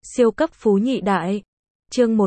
Siêu cấp phú nhị đại. Chương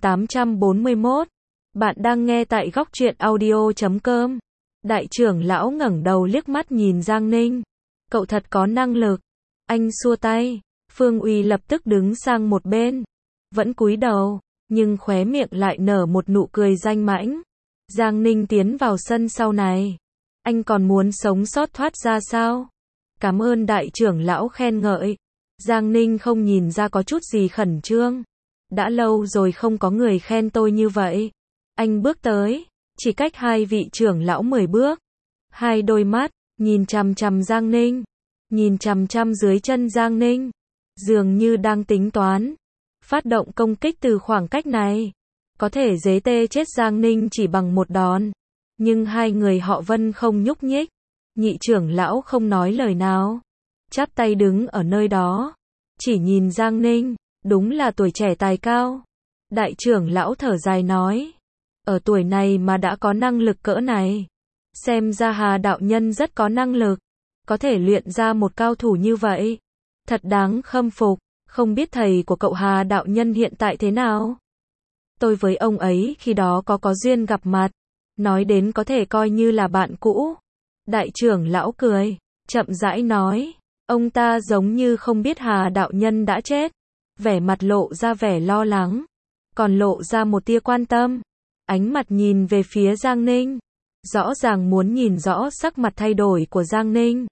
1841. Bạn đang nghe tại góc truyện audio.com. Đại trưởng lão ngẩng đầu liếc mắt nhìn Giang Ninh. Cậu thật có năng lực. Anh xua tay. Phương Uy lập tức đứng sang một bên. Vẫn cúi đầu, nhưng khóe miệng lại nở một nụ cười danh mãnh. Giang Ninh tiến vào sân sau này. Anh còn muốn sống sót thoát ra sao? Cảm ơn đại trưởng lão khen ngợi. Giang Ninh không nhìn ra có chút gì khẩn trương. Đã lâu rồi không có người khen tôi như vậy. Anh bước tới, chỉ cách hai vị trưởng lão 10 bước. Hai đôi mắt, nhìn chằm chằm Giang Ninh. Nhìn chằm chằm dưới chân Giang Ninh. Dường như đang tính toán. Phát động công kích từ khoảng cách này. Có thể dế tê chết Giang Ninh chỉ bằng một đòn. Nhưng hai người họ Vân không nhúc nhích. Nhị trưởng lão không nói lời nào. Chắp tay đứng ở nơi đó. Chỉ nhìn Giang Ninh. Đúng là tuổi trẻ tài cao. Đại trưởng lão thở dài nói. Ở tuổi này mà đã có năng lực cỡ này. Xem ra Hà đạo nhân rất có năng lực. Có thể luyện ra một cao thủ như vậy. Thật đáng khâm phục. Không biết thầy của cậu Hà đạo nhân hiện tại thế nào? Tôi với ông ấy khi đó có duyên gặp mặt. Nói đến có thể coi như là bạn cũ. Đại trưởng lão cười. Chậm rãi nói. Ông ta giống như không biết Hà đạo nhân đã chết. Vẻ mặt lộ ra vẻ lo lắng. Còn lộ ra một tia quan tâm. Ánh mặt nhìn về phía Giang Ninh. Rõ ràng muốn nhìn rõ sắc mặt thay đổi của Giang Ninh.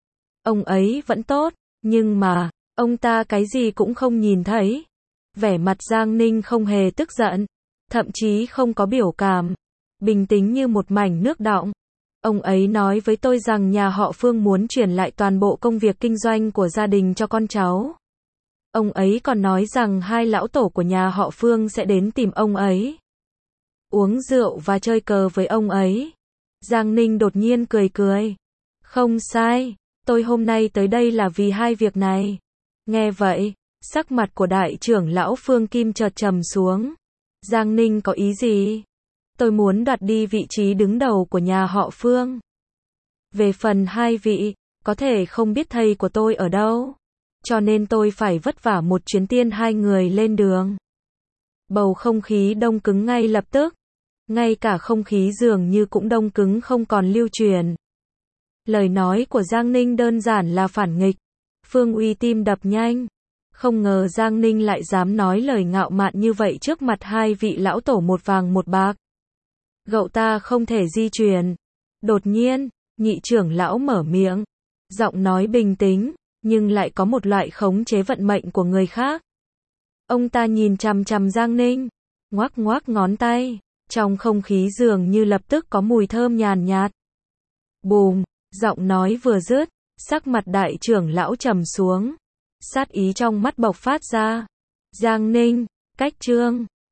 Ông ấy vẫn tốt. Nhưng mà, ông ta cái gì cũng không nhìn thấy. Vẻ mặt Giang Ninh không hề tức giận. Thậm chí không có biểu cảm. Bình tĩnh như một mảnh nước đọng. Ông ấy nói với tôi rằng nhà họ Phương muốn chuyển lại toàn bộ công việc kinh doanh của gia đình cho con cháu. Ông ấy còn nói rằng hai lão tổ của nhà họ Phương sẽ đến tìm ông ấy. Uống rượu và chơi cờ với ông ấy. Giang Ninh đột nhiên cười cười. Không sai, tôi hôm nay tới đây là vì hai việc này. Nghe vậy, sắc mặt của đại trưởng lão Phương Kim chợt trầm xuống. Giang Ninh có ý gì? Tôi muốn đoạt đi vị trí đứng đầu của nhà họ Phương. Về phần hai vị, có thể không biết thầy của tôi ở đâu. Cho nên tôi phải vất vả một chuyến tiên hai người lên đường. Bầu không khí đông cứng ngay lập tức. Ngay cả không khí dường như cũng đông cứng không còn lưu truyền. Lời nói của Giang Ninh đơn giản là phản nghịch. Phương Uy tim đập nhanh. Không ngờ Giang Ninh lại dám nói lời ngạo mạn như vậy trước mặt hai vị lão tổ một vàng một bạc. Cậu ta không thể di chuyển. Đột nhiên, nhị trưởng lão mở miệng. Giọng nói bình tĩnh, nhưng lại có một loại khống chế vận mệnh của người khác. Ông ta nhìn chằm chằm Giang Ninh, ngoắc ngoắc ngón tay. Trong không khí dường như lập tức có mùi thơm nhàn nhạt. Bùm, giọng nói vừa dứt, sắc mặt đại trưởng lão trầm xuống. Sát ý trong mắt bộc phát ra. Giang Ninh, cách chương